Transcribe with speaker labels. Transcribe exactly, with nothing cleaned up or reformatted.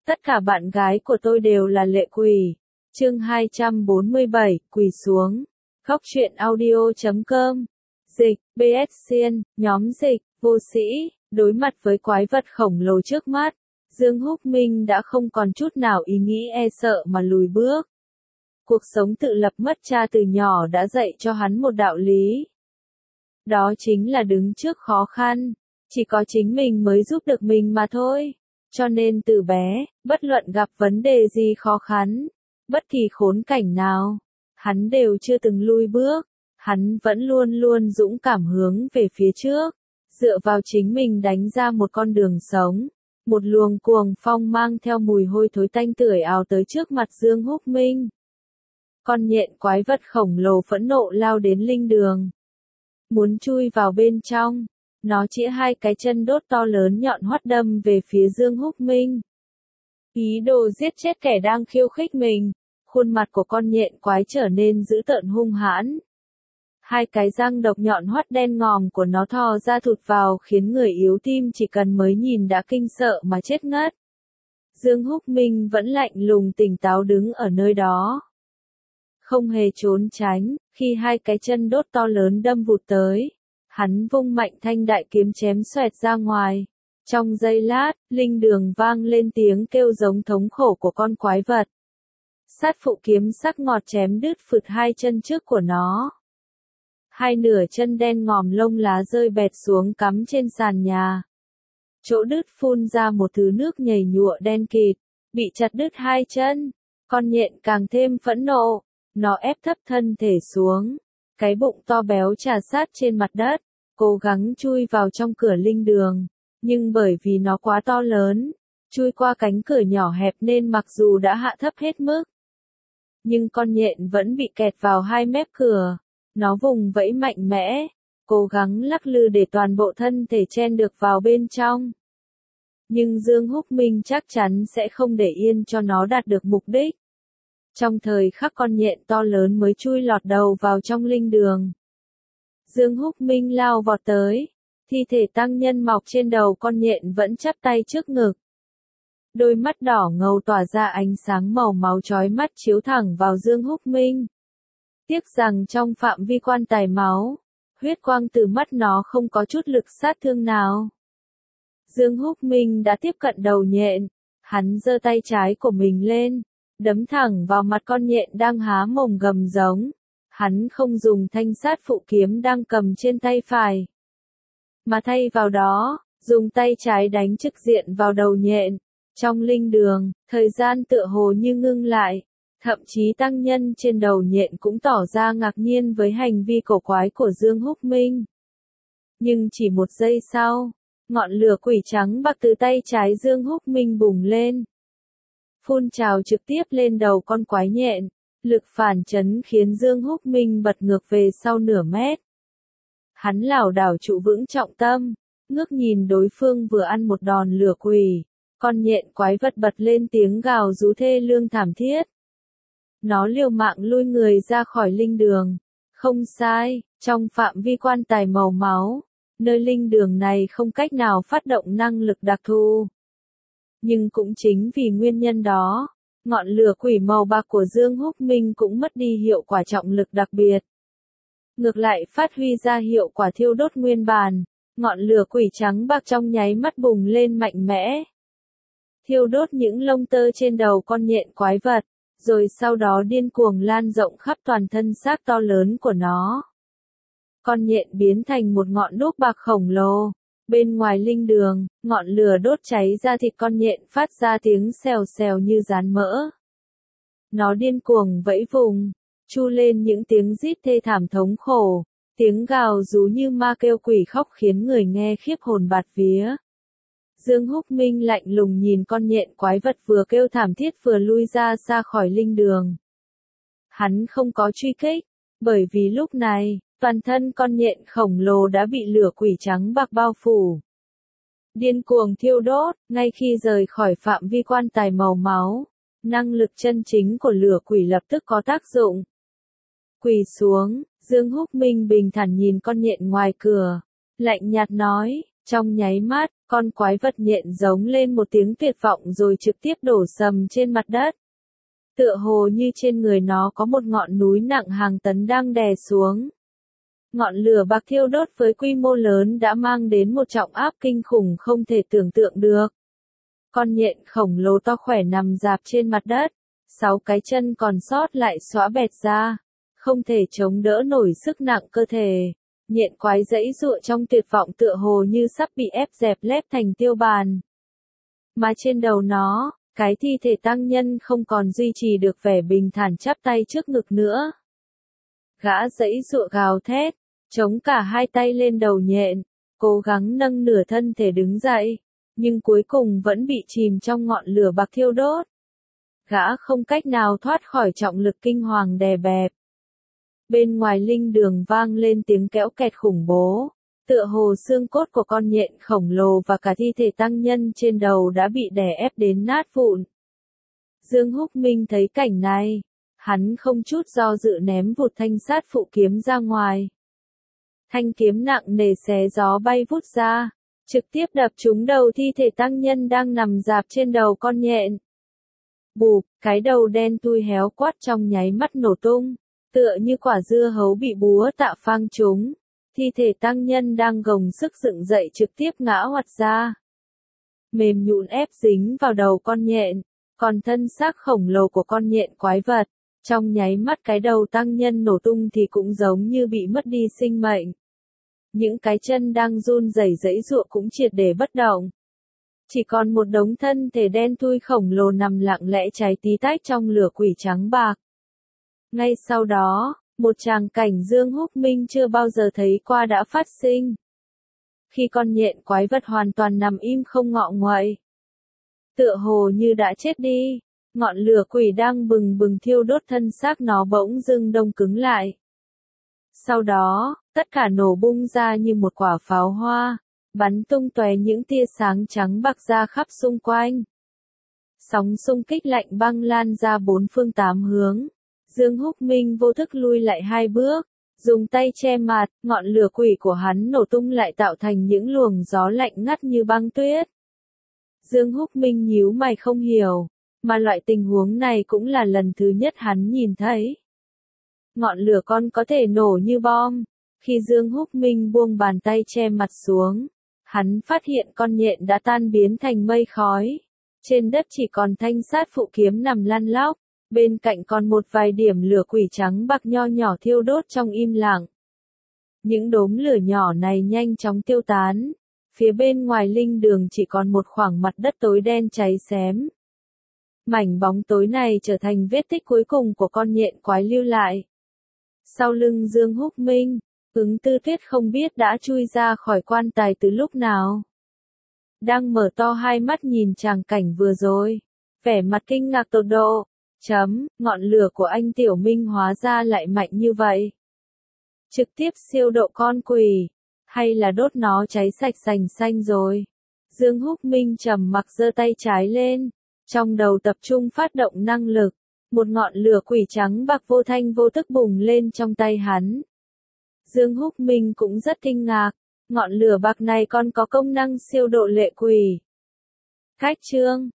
Speaker 1: Tất cả bạn gái của tôi đều là lệ quỷ. Chương hai trăm bốn mươi bảy, quỳ xuống. Góc truyện audio chấm com. Dịch, bê ét Xiên, nhóm dịch, vô sĩ, đối mặt với quái vật khổng lồ trước mắt, Dương Húc Minh đã không còn chút nào ý nghĩ e sợ mà lùi bước. Cuộc sống tự lập mất cha từ nhỏ đã dạy cho hắn một đạo lý. Đó chính là đứng trước khó khăn, chỉ có chính mình mới giúp được mình mà thôi. Cho nên từ bé, bất luận gặp vấn đề gì khó khăn, bất kỳ khốn cảnh nào, hắn đều chưa từng lui bước, hắn vẫn luôn luôn dũng cảm hướng về phía trước, dựa vào chính mình đánh ra một con đường sống. Một luồng cuồng phong mang theo mùi hôi thối tanh tưởi ào tới trước mặt Dương Húc Minh. Con nhện quái vật khổng lồ phẫn nộ lao đến linh đường. Muốn chui vào bên trong, nó chĩa hai cái chân đốt to lớn nhọn hoắt đâm về phía Dương Húc Minh. Ý đồ giết chết kẻ đang khiêu khích mình, khuôn mặt của con nhện quái trở nên dữ tợn hung hãn. Hai cái răng độc nhọn hoắt đen ngòm của nó thò ra thụt vào khiến người yếu tim chỉ cần mới nhìn đã kinh sợ mà chết ngất. Dương Húc Minh vẫn lạnh lùng tỉnh táo đứng ở nơi đó. Không hề trốn tránh, khi hai cái chân đốt to lớn đâm vụt tới, hắn vung mạnh thanh đại kiếm chém xoẹt ra ngoài. Trong giây lát, linh đường vang lên tiếng kêu giống thống khổ của con quái vật. Sát phụ kiếm sắc ngọt chém đứt phượt hai chân trước của nó. Hai nửa chân đen ngòm lông lá rơi bẹt xuống cắm trên sàn nhà. Chỗ đứt phun ra một thứ nước nhầy nhụa đen kịt, bị chặt đứt hai chân. Con nhện càng thêm phẫn nộ, nó ép thấp thân thể xuống, cái bụng to béo trà sát trên mặt đất, cố gắng chui vào trong cửa linh đường, nhưng bởi vì nó quá to lớn, chui qua cánh cửa nhỏ hẹp nên mặc dù đã hạ thấp hết mức, nhưng con nhện vẫn bị kẹt vào hai mép cửa. Nó vùng vẫy mạnh mẽ, cố gắng lắc lư để toàn bộ thân thể chen được vào bên trong. Nhưng Dương Húc Minh chắc chắn sẽ không để yên cho nó đạt được mục đích. Trong thời khắc con nhện to lớn mới chui lọt đầu vào trong linh đường, Dương Húc Minh lao vọt tới, thi thể tăng nhân mọc trên đầu con nhện vẫn chắp tay trước ngực. Đôi mắt đỏ ngầu tỏa ra ánh sáng màu máu chói mắt chiếu thẳng vào Dương Húc Minh. Tiếc rằng trong phạm vi quan tài máu, huyết quang từ mắt nó không có chút lực sát thương nào. Dương Húc Minh đã tiếp cận đầu nhện, hắn giơ tay trái của mình lên, đấm thẳng vào mặt con nhện đang há mồm gầm giống. Hắn không dùng thanh sát phụ kiếm đang cầm trên tay phải, mà thay vào đó, dùng tay trái đánh trực diện vào đầu nhện. Trong linh đường, thời gian tựa hồ như ngưng lại. Thậm chí tăng nhân trên đầu nhện cũng tỏ ra ngạc nhiên với hành vi cổ quái của Dương Húc Minh. Nhưng chỉ một giây sau, ngọn lửa quỷ trắng bạc từ tay trái Dương Húc Minh bùng lên, phun trào trực tiếp lên đầu con quái nhện. Lực phản chấn khiến Dương Húc Minh bật ngược về sau nửa mét. Hắn lảo đảo trụ vững trọng tâm, ngước nhìn đối phương vừa ăn một đòn lửa quỷ. Con nhện quái vật bật lên tiếng gào rú thê lương thảm thiết. Nó liều mạng lui người ra khỏi linh đường. Không sai, trong phạm vi quan tài màu máu, nơi linh đường này không cách nào phát động năng lực đặc thù. Nhưng cũng chính vì nguyên nhân đó, ngọn lửa quỷ màu bạc của Dương Húc Minh cũng mất đi hiệu quả trọng lực đặc biệt. Ngược lại phát huy ra hiệu quả thiêu đốt nguyên bản, ngọn lửa quỷ trắng bạc trong nháy mắt bùng lên mạnh mẽ. Thiêu đốt những lông tơ trên đầu con nhện quái vật, rồi sau đó điên cuồng lan rộng khắp toàn thân xác to lớn của nó. Con nhện biến thành một ngọn đuốc bạc khổng lồ. Bên ngoài linh đường, ngọn lửa đốt cháy ra thịt con nhện phát ra tiếng xèo xèo như rán mỡ. Nó điên cuồng vẫy vùng, chu lên những tiếng rít thê thảm thống khổ, tiếng gào rú như ma kêu quỷ khóc khiến người nghe khiếp hồn bạt vía. Dương Húc Minh lạnh lùng nhìn con nhện quái vật vừa kêu thảm thiết vừa lui ra xa khỏi linh đường. Hắn không có truy kích, bởi vì lúc này, toàn thân con nhện khổng lồ đã bị lửa quỷ trắng bạc bao phủ. Điên cuồng thiêu đốt, ngay khi rời khỏi phạm vi quan tài màu máu, năng lực chân chính của lửa quỷ lập tức có tác dụng. Quỳ xuống, Dương Húc Minh bình thản nhìn con nhện ngoài cửa, lạnh nhạt nói, Trong nháy mắt, con quái vật nhện giống lên một tiếng tuyệt vọng rồi trực tiếp đổ sầm trên mặt đất. Tựa hồ như trên người nó có một ngọn núi nặng hàng tấn đang đè xuống. Ngọn lửa bạc thiêu đốt với quy mô lớn đã mang đến một trọng áp kinh khủng không thể tưởng tượng được. Con nhện khổng lồ to khỏe nằm rạp trên mặt đất, sáu cái chân còn sót lại xõa bẹt ra, không thể chống đỡ nổi sức nặng cơ thể. Nhện quái giãy giụa trong tuyệt vọng tựa hồ như sắp bị ép dẹp lép thành tiêu bàn. Mà trên đầu nó, cái thi thể tăng nhân không còn duy trì được vẻ bình thản chắp tay trước ngực nữa. Gã giãy giụa gào thét, chống cả hai tay lên đầu nhện, cố gắng nâng nửa thân thể đứng dậy, nhưng cuối cùng vẫn bị chìm trong ngọn lửa bạc thiêu đốt. Gã không cách nào thoát khỏi trọng lực kinh hoàng đè bẹp. Bên ngoài linh đường vang lên tiếng kéo kẹt khủng bố, tựa hồ xương cốt của con nhện khổng lồ và cả thi thể tăng nhân trên đầu đã bị đè ép đến nát vụn. Dương Húc Minh thấy cảnh này, hắn không chút do dự ném vụt thanh sát phụ kiếm ra ngoài. Thanh kiếm nặng nề xé gió bay vút ra, trực tiếp đập trúng đầu thi thể tăng nhân đang nằm rạp trên đầu con nhện. Bụp, cái đầu đen thui héo quắt trong nháy mắt nổ tung, tựa như quả dưa hấu bị búa tạ phang trúng. Thi thể tăng nhân đang gồng sức dựng dậy trực tiếp ngã hoạt ra. Mềm nhũn ép dính vào đầu con nhện, còn thân xác khổng lồ của con nhện quái vật, trong nháy mắt cái đầu tăng nhân nổ tung thì cũng giống như bị mất đi sinh mệnh. Những cái chân đang run rẩy giãy giụa cũng triệt để bất động. Chỉ còn một đống thân thể đen thui khổng lồ nằm lặng lẽ cháy tí tách trong lửa quỷ trắng bạc. Ngay sau đó, một tràng cảnh Dương Húc Minh chưa bao giờ thấy qua đã phát sinh. Khi con nhện quái vật hoàn toàn nằm im không ngọ nguậy, tựa hồ như đã chết đi, ngọn lửa quỷ đang bừng bừng thiêu đốt thân xác nó bỗng dưng đông cứng lại. Sau đó, tất cả nổ bung ra như một quả pháo hoa, bắn tung tóe những tia sáng trắng bạc ra khắp xung quanh. Sóng xung kích lạnh băng lan ra bốn phương tám hướng. Dương Húc Minh vô thức lui lại hai bước, dùng tay che mặt, ngọn lửa quỷ của hắn nổ tung lại tạo thành những luồng gió lạnh ngắt như băng tuyết. Dương Húc Minh nhíu mày không hiểu, mà loại tình huống này cũng là lần thứ nhất hắn nhìn thấy. Ngọn lửa con có thể nổ như bom. Khi Dương Húc Minh buông bàn tay che mặt xuống, hắn phát hiện con nhện đã tan biến thành mây khói. Trên đất chỉ còn thanh sát phụ kiếm nằm lăn lóc, bên cạnh còn một vài điểm lửa quỷ trắng bạc nho nhỏ thiêu đốt trong im lặng. Những đốm lửa nhỏ này nhanh chóng tiêu tán, phía bên ngoài linh đường chỉ còn một khoảng mặt đất tối đen cháy xém. Mảnh bóng tối này trở thành vết tích cuối cùng của con nhện quái lưu lại. Sau lưng Dương Húc Minh, Ứng Tư Tuyết không biết đã chui ra khỏi quan tài từ lúc nào. Đang mở to hai mắt nhìn tràng cảnh vừa rồi, vẻ mặt kinh ngạc tột độ. Chấm, ngọn lửa của anh Tiểu Minh hóa ra lại mạnh như vậy. Trực tiếp siêu độ con quỷ, hay là đốt nó cháy sạch sành xanh rồi. Dương Húc Minh trầm mặc giơ tay trái lên, trong đầu tập trung phát động năng lực, một ngọn lửa quỷ trắng bạc vô thanh vô tức bùng lên trong tay hắn. Dương Húc Minh cũng rất kinh ngạc, ngọn lửa bạc này còn có công năng siêu độ lệ quỷ. Cách chương